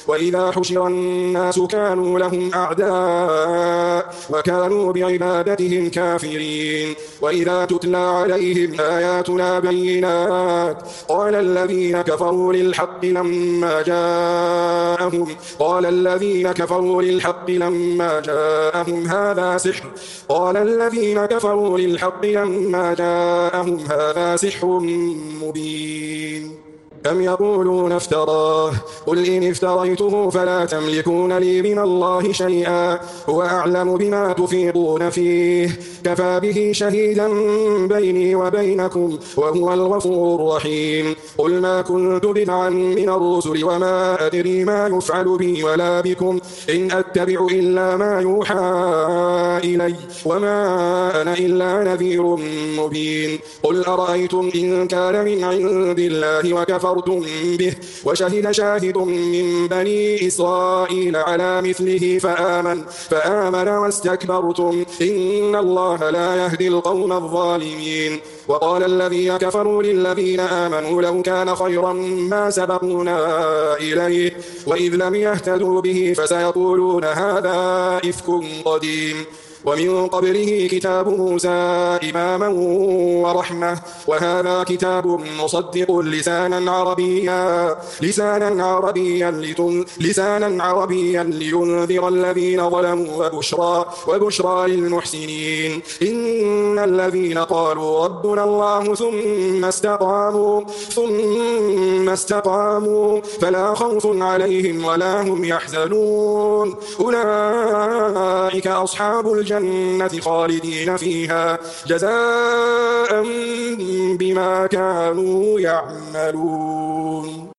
وإذا حشر الناس كانوا لهم أعداء وكانوا بعبادتهم كافرين وإذا تتلى عليهم آياتنا بينات قال الذين كفروا للحق لما جاءهم هذا سحر مبين أم يقولون افتراه قل إن افتريته فلا تملكون لي من الله شيئا هو أعلم بما تفيضون فيه كفى به شهيدا بيني وبينكم وهو الغفور الرحيم قل ما كنت بدعا من الرسل وما أدري ما يفعل بي ولا بكم إن أتبع إلا ما يوحى إلي وما أنا إلا نذير مبين قل أرأيتم إن كان من عند الله وكفرتم به وشهد شاهد من بني إسرائيل على مثله فآمن واستكبرتم إن الله لا يهدي القوم الظالمين وقال الذين كفروا للذين آمنوا لو كان خيرا ما سبقونا إليه وإذ لم يهتدوا به فسيقولون هذا إفك قديم ومن قبله كتاب موسى إماما ورحمة وهذا كتاب مصدق لسانا عربيا لينذر الذين ظلموا وبشرى للمحسنين إن الذين قالوا ربنا الله ثم استقاموا فلا خوف عليهم ولا هم يحزنون أولئك أصحاب الجنة خالدين فيها جزاء بما كانوا يعملون.